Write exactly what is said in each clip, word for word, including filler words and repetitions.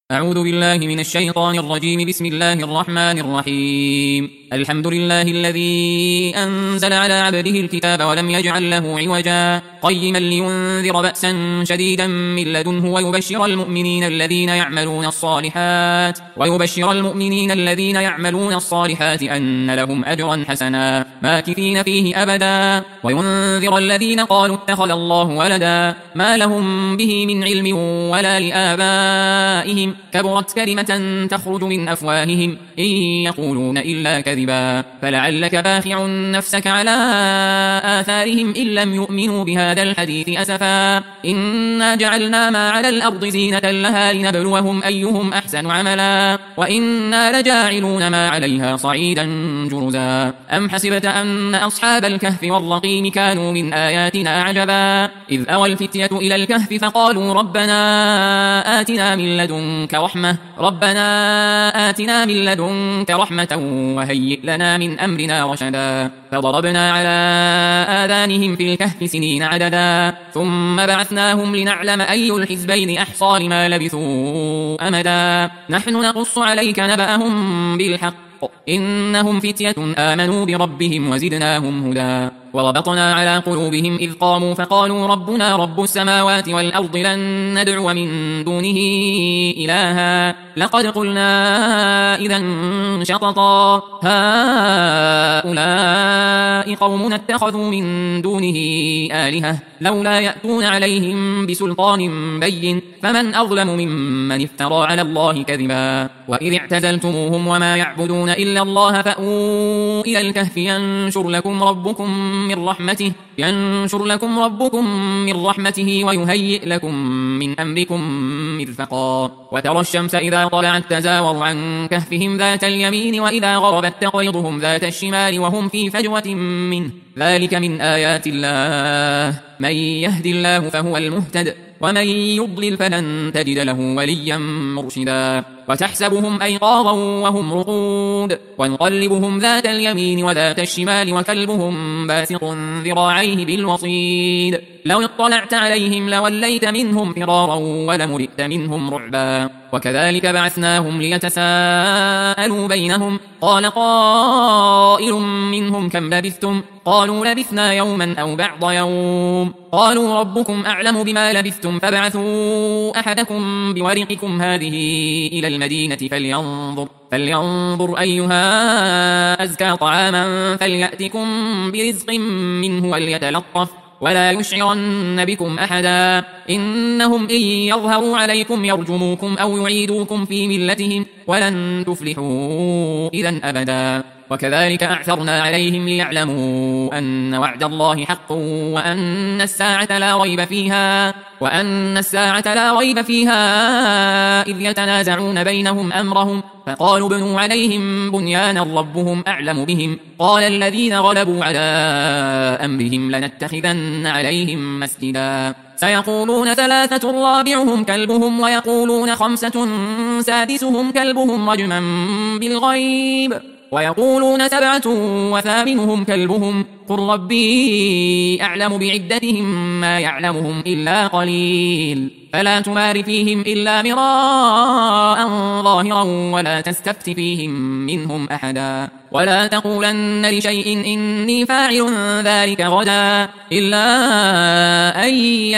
أعوذ بالله من الشيطان الرجيم. بسم الله الرحمن الرحيم. الحمد لله الذي أنزل على عبده الكتاب ولم يجعل له عوجا قيما لينذر بأسا شديدا من لدنه ويبشر المؤمنين الذين يعملون الصالحات ويبشر المؤمنين الذين يعملون الصالحات أن لهم أجرا حسنا ماكثين فيه أبدا وينذر الذين قالوا اتخذ الله ولدا ما لهم به من علم ولا لآبائهم كبرت كلمة تخرج من أفواههم إن يقولون إلا كذبا فلعلك باخع نفسك على آثارهم إن لم يؤمنوا بهذا الحديث أسفا إنا جعلنا ما على الأرض زينة لها لنبلوهم أيهم أحسن عملا وإنا لجاعلون ما عليها صعيدا جرزا أم حسبت أن أصحاب الكهف والرقيم كانوا من آياتنا عجبا إذ أوى الفتية إلى الكهف فقالوا ربنا آتنا من لدنك رحمة ربنا آتنا من لدنك رحمة وهيئ لنا من أمرنا رشدا فضربنا على آذانهم في الكهف سنين عددا ثم بعثناهم لنعلم أي الحزبين أحصى لما لبثوا أمدا نحن نقص عليك نبأهم بالحق إنهم فتية آمنوا بربهم وزدناهم هدى وربطنا على قلوبهم إذ قاموا فقالوا ربنا رب السماوات والأرض لن ندعو من دونه إلها لقد قلنا إذا شططا هؤلاء قومنا اتخذوا من دونه آلهة لولا يأتون عليهم بسلطان بين فمن أظلم ممن افترى على الله كذبا وإذ اعتزلتموهم وما يعبدون إلا الله فأووا إلى الكهف ينشر لكم ربكم من رحمته ينشر لكم ربكم من رحمته ويهيئ لكم من أمركم مرفقا وترى الشمس إذا طلعت تزاور عن كهفهم ذات اليمين وإذا غربت تقرضهم ذات الشمال وهم في فجوة منه ذلك من آيات الله من يهدي الله فهو المهتد ومن يضلل فلن تجد له وليا مرشدا وتحسبهم أيقاظا وهم رقود ونقلبهم ذات اليمين وذات الشمال وكلبهم باسط ذراعيه بالوصيد لو اطلعت عليهم لوليت منهم فرارا ولملئت منهم رعبا وكذلك بعثناهم ليتساءلوا بينهم قال قائل منهم كم لبثتم قالوا لبثنا يوما أو بعض يوم قالوا ربكم أعلم بما لبثتم فابعثوا أحدكم بورقكم هذه إلى المدينة فلينظر فلينظر أيها أزكى طعاما فليأتكم برزق منه وليتلطف ولا يشعرن بكم أحدا إنهم إن يظهروا عليكم يرجموكم أو يعيدوكم في ملتهم ولن تفلحوا إذا أبدا وكذلك أعثرنا عليهم ليعلموا أن وعد الله حق وأن الساعة لا ريب فيها وأن الساعة لا ريب فيها إذ يتنازعون بينهم أمرهم فقالوا بنوا عليهم بنيانا ربهم أعلم بهم قال الذين غلبوا على أمرهم لنتخذن عليهم مسجدا سيقولون ثلاثة رابعهم كلبهم ويقولون خمسة سادسهم كلبهم رجما بالغيب ويقولون سبعة وثامنهم كلبهم قل ربي أعلم بعدتهم ما يعلمهم إلا قليل فلا تمار فيهم إلا مراء ظاهرا ولا تستفت فيهم منهم أحدا ولا تقولن لشيء إني فاعل ذلك غدا إلا أن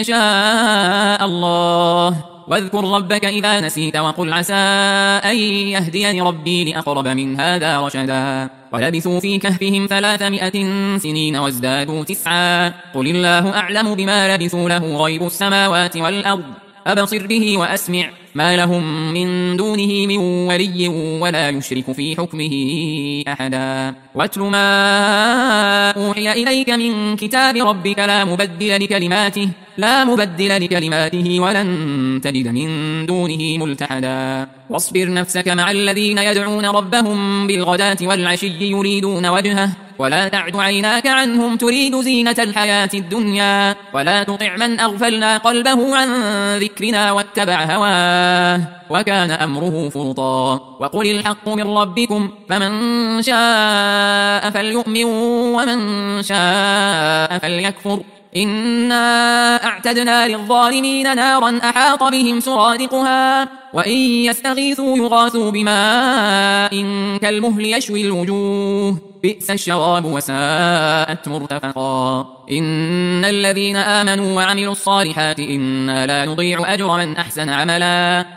يشاء الله واذكر ربك إذا نسيت وقل عسى أن يهديني ربي لأقرب من هذا رشدا ولبثوا في كهفهم ثلاثمائة سنين وازدادوا تسعا قل الله أعلم بما لبثوا له غيب السماوات والأرض أبصر به وأسمع ما لهم من دونه من ولي ولا يشرك في حكمه أحدا واتل ما أوحي إليك من كتاب ربك لا مبدل لكلماته لا مبدل لكلماته ولن تجد من دونه ملتحدا واصبر نفسك مع الذين يدعون ربهم بالغداة والعشي يريدون وجهه ولا تعد عيناك عنهم تريد زينة الحياة الدنيا ولا تطع من أغفلنا قلبه عن ذكرنا واتبع هواه وكان أمره فرطا وقل الحق من ربكم فمن شاء فليؤمن ومن شاء فليكفر إنا أعتدنا للظالمين نارا أحاط بهم سرادقها وإن يستغيثوا يغاثوا بماء كالمهل يشوي الوجوه بئس الشراب وساءت مرتفقا إن الذين آمنوا وعملوا الصالحات إنا لا نضيع أجر من أحسن عملا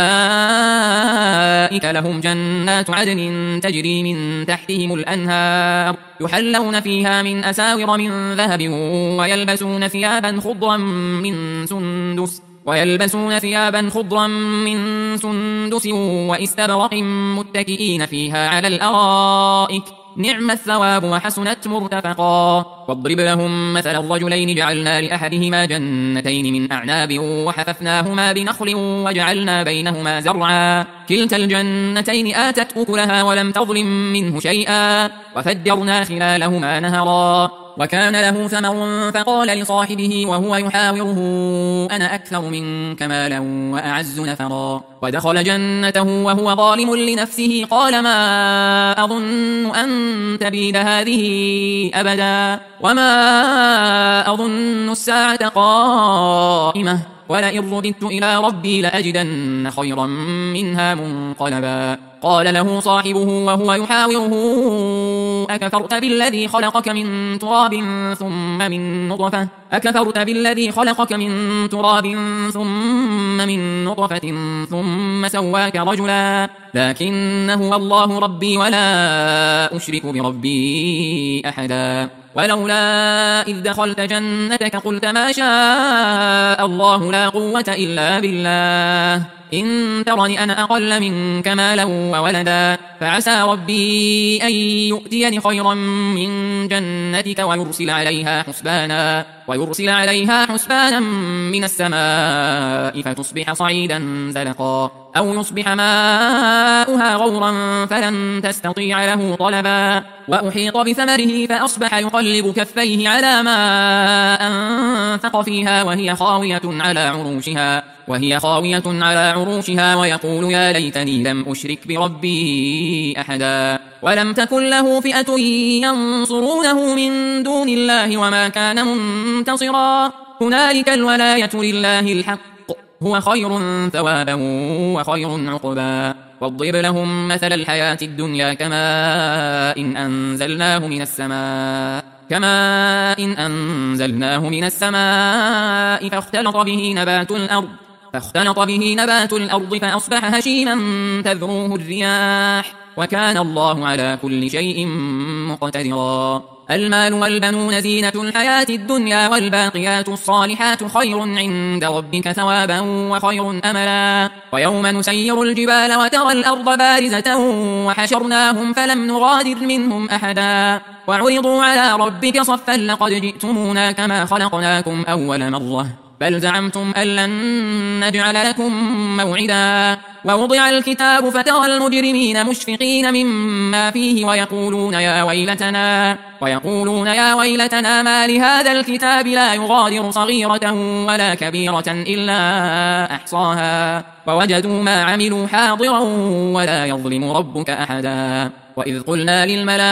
أولئك لهم جنات عدن تجري من تحتهم الأنهار يحلون فيها من أساور من ذهب ويلبسون ثيابا خضرا من سندس ويلبسون ثيابا خضرا من سندس وإستبرق متكئين فيها على الأرائك نعم الثواب وحسنت مرتفقا واضرب لهم مثل الرجلين جعلنا لأحدهما جنتين من أعناب وحففناهما بنخل وجعلنا بينهما زرعا كلتا الجنتين آتت أكلها ولم تظلم منه شيئا وفجرنا خلالهما نهرا وكان له ثمر فقال لصاحبه وهو يحاوره أنا أكثر منك مالا وأعز نفرا ودخل جنته وهو ظالم لنفسه قال ما أظن أن تبيد هذه أبدا وما أظن الساعة قائمة ولئن رددت إلى ربي لأجدن خيرا منها منقلبا قال له صاحبه وهو يحاوره أكفرت بالذي خلقك من تراب ثم من نطفة أكفرت بالذي خلقك من تراب ثم من نطفة ثم سواك رجلا لكن هو الله ربي ولا أشرك بربي أحدا ولولا إذ دخلت جنتك قلت ما شاء الله لا قوة إلا بالله إن ترني أنا أقل منك مالا وولدا فعسى ربي أن يؤتيني خيرا من جنتك ويرسل عليها حسبانا ويرسل عليها حسبانا من السماء فتصبح صعيدا زلقا أو يصبح ماؤها غورا فلن تستطيع له طلبا وأحيط بثمره فأصبح يقلب كفيه على ما أنفق فيها وهي خاوية على عروشها وهي خاوية على عروشها ويقول يا ليتني لم أشرك بربي أحدا ولم تكن له فئة ينصرونه من دون الله وما كان منتصرا هنالك الولاية لله الحق هو خير ثوابا وخير عقبا واضرب لهم مثل الحياة الدنيا كماء إن أنزلناه من السماء كماء إن أنزلناه من السماء فاختلط به نبات الأرض فاختلط به نبات الأرض فأصبح هشيما تذروه الرياح وكان الله على كل شيء مقتدرا المال والبنون زينة الحياة الدنيا والباقيات الصالحات خير عند ربك ثوابا وخير أملا ويوم نسير الجبال وترى الأرض بارزة وحشرناهم فلم نغادر منهم أحدا وعرضوا على ربك صفا لقد جئتمونا كما خلقناكم أول مرة بل زعمتم أن لن نجعل لكم موعدا ووضع الكتاب فترى المجرمين مشفقين مما فيه ويقولون يا ويلتنا ويقولون يا ويلتنا ما لهذا الكتاب لا يغادر صغيرة ولا كبيرة إلا أحصاها ووجدوا ما عملوا حاضرا ولا يظلم ربك أحدا وإذ قلنا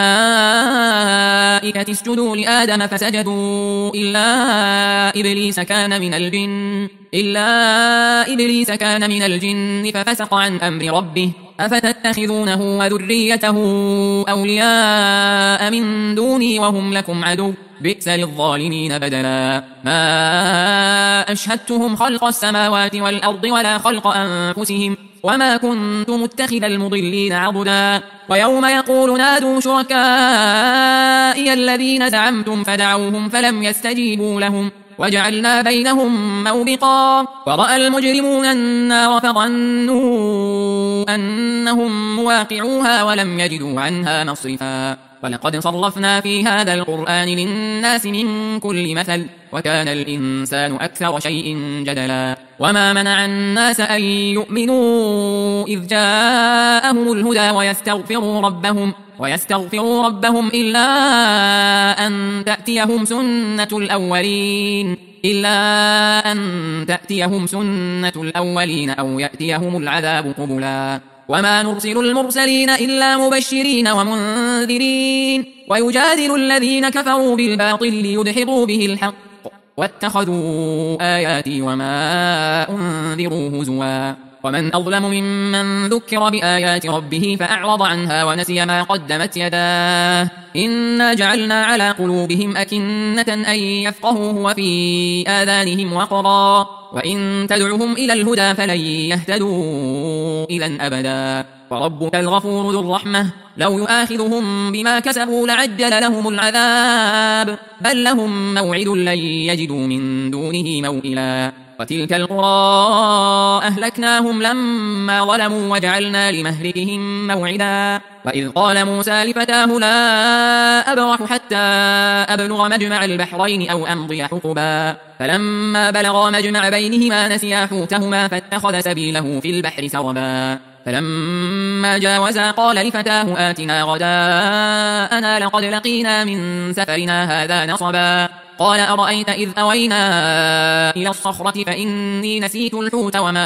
للملائكة اسجدوا لآدم فسجدوا إلا إبليس كان من الجن إلا إبليس كان من الجن ففسق عن أمر ربه أفتتخذونه وذريته أولياء من دوني وهم لكم عدو بئس للظالمين بدلا ما أشهدتهم خلق السماوات والأرض ولا خلق أنفسهم وما كنت متخذ المضلين عضدا ويوم يقول نادوا شركائي الذين زعمتم فدعوهم فلم يستجيبوا لهم وجعلنا بينهم موبقا ورأى المجرمون النار فظنوا أنهم مواقعوها ولم يجدوا عنها مصرفا ولقد صرفنا في هذا القرآن للناس من كل مثل وكان الإنسان أكثر شيء جدلا وما منع الناس أن يؤمنوا إذ جاءهم الهدى ويستغفروا ربهم ويستغفروا ربهم إلا أن تأتيهم سنة الأولين إلا أن تأتيهم سنة الأولين أو يأتيهم العذاب قبلا وما نرسل المرسلين إلا مبشرين ومنذرين ويجادل الذين كفروا بالباطل ليدحضوا به الحق واتخذوا آياتي وما أنذروا هزوا ومن أظلم ممن ذكر بآيات ربه فأعرض عنها ونسي ما قدمت يداه إنا جعلنا على قلوبهم أكنة أن يفقهوه وفي آذانهم وقرا وإن تدعهم إلى الهدى فلن يهتدوا إذا أبدا وربك الغفور ذو الرحمة لو يؤاخذهم بما كسبوا لعجل لهم العذاب بل لهم موعد لن يجدوا من دونه موئلا وتلك القرى أهلكناهم لما ظلموا وجعلنا لمهلكهم موعدا وإذ قال موسى لفتاه لا أبرح حتى أبلغ مجمع البحرين أو أمضي حقبا فلما بلغا مجمع بينهما نسيا حوتهما فاتخذ سبيله في البحر سربا فلما جاوزا قال لفتاه آتنا غداءنا لقد لقينا من سفرنا هذا نصبا قال أرأيت إذ أوينا إلى الصخرة فإني نسيت الحوت وما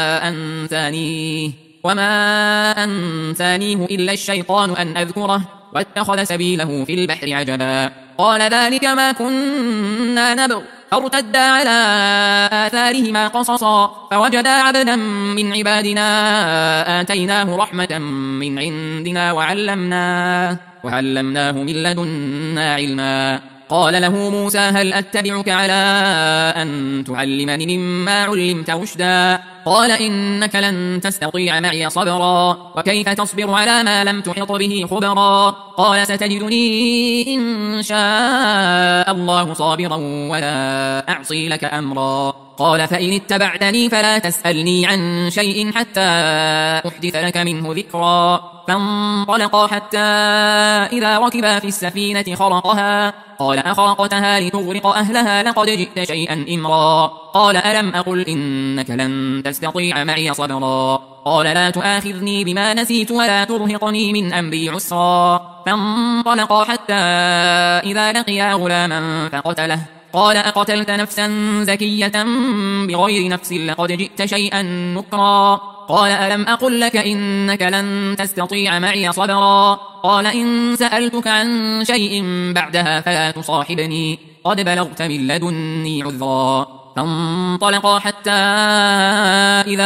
أنسانيه وما أنسانيه إلا الشيطان أن أذكره واتخذ سبيله في البحر عجبا قال ذلك ما كنا نبغ فارتدا على آثارهما قصصا فوجدا عبدا من عبادنا آتيناه رحمة من عندنا وعلمناه, وعلمناه من لدنا علما قال له موسى هل أتبعك على أن تعلمني مما علمت رشدا قال إنك لن تستطيع معي صبرا وكيف تصبر على ما لم تحط به خبرا قال ستجدني إن شاء الله صابرا ولا أعصي لك أمرا قال فإن اتبعتني فلا تسألني عن شيء حتى أحدث لك منه ذكرا فانطلقا حتى إذا ركبا في السفينة خرقها قال أخرقتها لتغرق أهلها لقد جئت شيئا إمرا قال ألم أقل إنك لن تستطيع معي صبرا قال لا تؤاخذني بما نسيت ولا ترهقني من أمري عسرا فانطلقا حتى إذا لقيا غلاما فقتله قال أقتلت نفسا زكية بغير نفس لقد جئت شيئا نكرا قال ألم أقل لك إنك لن تستطيع معي صبرا قال إن سألتك عن شيء بعدها فلا تصاحبني قد بلغت من لدني عذرا فانطلقا حتى إذا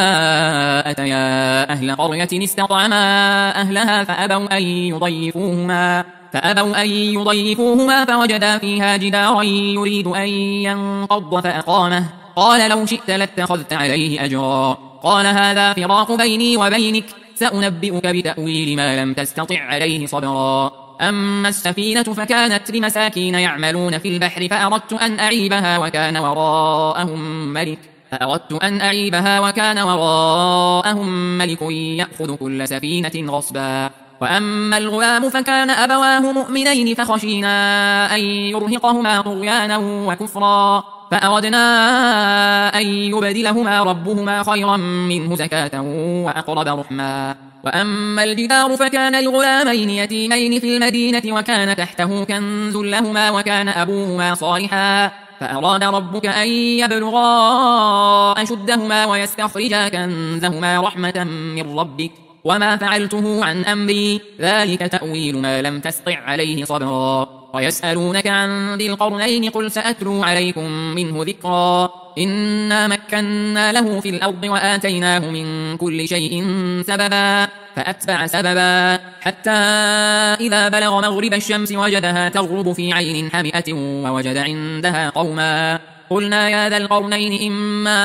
أتيا أهل قرية استطعما أهلها فأبوا أن يضيفوهما فأبوا أن يضيفوهما فوجدا فيها جدارا يريد أن ينقض فأقامه قال لو شئت لاتخذت عليه أجرا قال هذا فراق بيني وبينك سأنبئك بتأويل ما لم تستطع عليه صبرا أما السفينة فكانت لمساكين يعملون في البحر فأردت أن أعيبها وكان وراءهم ملك فأردت أن أعيبها وكان وراءهم ملك يأخذ كل سفينة غصبا وأما الغلام فكان أبواه مؤمنين فخشينا أن يرهقهما طغيانا وكفرا فأردنا أن يبدلهما ربهما خيرا منه زكاة وأقرب رحما وأما الجدار فكان لغلامين يتيمين في المدينة وكان تحته كنز لهما وكان أبوهما صالحا فأراد ربك أن يبلغا أشدهما ويستخرجا كنزهما رحمة من ربك وما فعلته عن أمري ذلك تأويل ما لم تستطع عليه صبرا ويسألونك عن ذي القرنين قل سأتلو عليكم منه ذكرا إنا مكنا له في الأرض وآتيناه من كل شيء سببا فأتبع سببا حتى إذا بلغ مغرب الشمس وجدها تغرب في عين حمئة ووجد عندها قوما قلنا يا ذا القرنين إما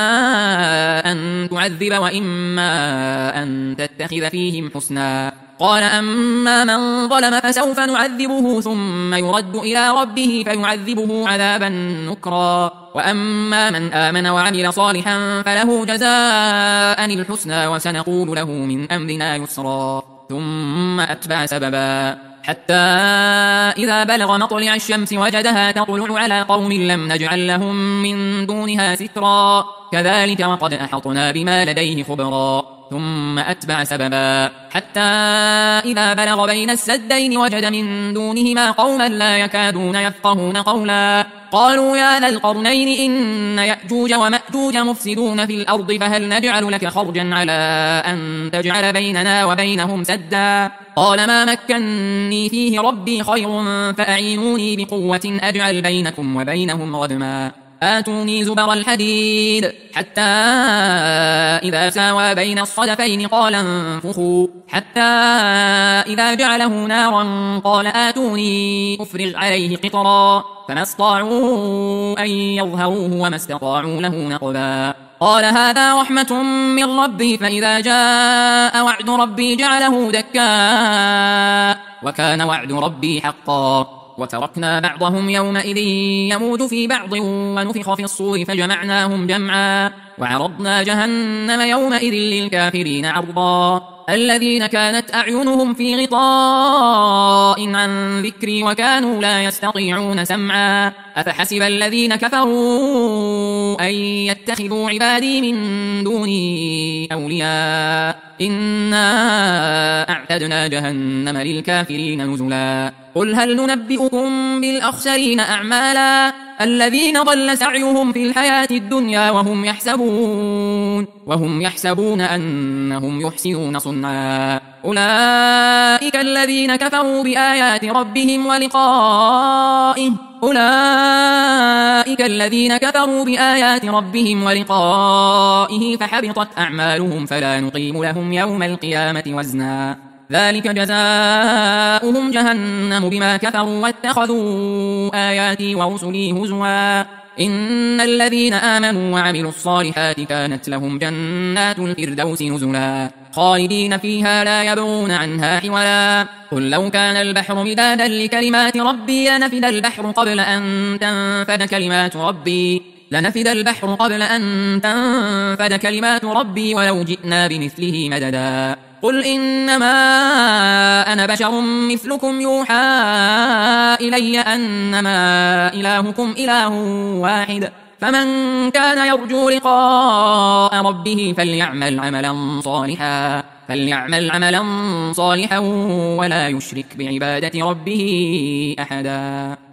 أن تعذب وإما أن تتخذ فيهم حسنا قال أما من ظلم فسوف نعذبه ثم يرد إلى ربه فيعذبه عذابا نكرا وأما من آمن وعمل صالحا فله جزاء الحسنى وسنقول له من أمرنا يسرا ثم أتبع سببا حتى إذا بلغ مطلع الشمس وجدها تطلع على قوم لم نجعل لهم من دونها سترا كذلك وقد أحطنا بما لديه خبرا ثم أتبع سببا حتى إذا بلغ بين السدين وجد من دونهما قوما لا يكادون يفقهون قولا قالوا يا ذا القرنين إن يأجوج ومأجوج مفسدون في الأرض فهل نجعل لك خرجا على أن تجعل بيننا وبينهم سدا قال ما مكني فيه ربي خير فأعينوني بقوة أجعل بينكم وبينهم ردما آتوني زبر الحديد حتى إذا ساوى بين الصدفين قال انفخوا حتى إذا جعله نارا قال آتوني أفرغ عليه قطرا فما استطاعوا أن يظهروه وما استطاعوا له نقبا قال هذا رحمة من ربي فإذا جاء وعد ربي جعله دكا وكان وعد ربي حقا وتركنا بعضهم يومئذ يموج في بعض ونفخ في الصور فجمعناهم جمعا وعرضنا جهنم يومئذ للكافرين عرضا الذين كانت أعينهم في غطاء عن ذكري وكانوا لا يستطيعون سمعا أفحسب الذين كفروا أن يتخذوا عبادي من دوني أولياء إنا أعتدنا جهنم للكافرين نزلا قل هل ننبئكم بالأخسرين أعمالا الذين ضل سعيهم في الحياة الدنيا وهم يحسبون وهم يحسبون أنهم يحسنون صنعا أولئك الذين كفروا بآيات ربهم ولقائه أولئك الذين كفروا بآيات ربهم ولقائه فحبطت أعمالهم فلا نقيم لهم يوم القيامة وزنا ذلك جزاؤهم جهنم بما كفروا واتخذوا آياتي ورسلي هزوا إن الذين آمنوا وعملوا الصالحات كانت لهم جنات الفردوس نزلا خالدين فيها لا يبغون عنها حولا قل لو كان البحر مدادا لكلمات ربي لنفد البحر قبل أن تنفد كلمات ربي لنفد البحر قبل أن تنفد كلمات ربي ولو جئنا بمثله مددا قل إنما أنا بشر مثلكم يوحى إلي أنما إلهكم إله واحد فمن كان يرجو لقاء ربه فليعمل عملا صالحا فليعمل عملا صالحا ولا يشرك بعبادة ربه أحدا.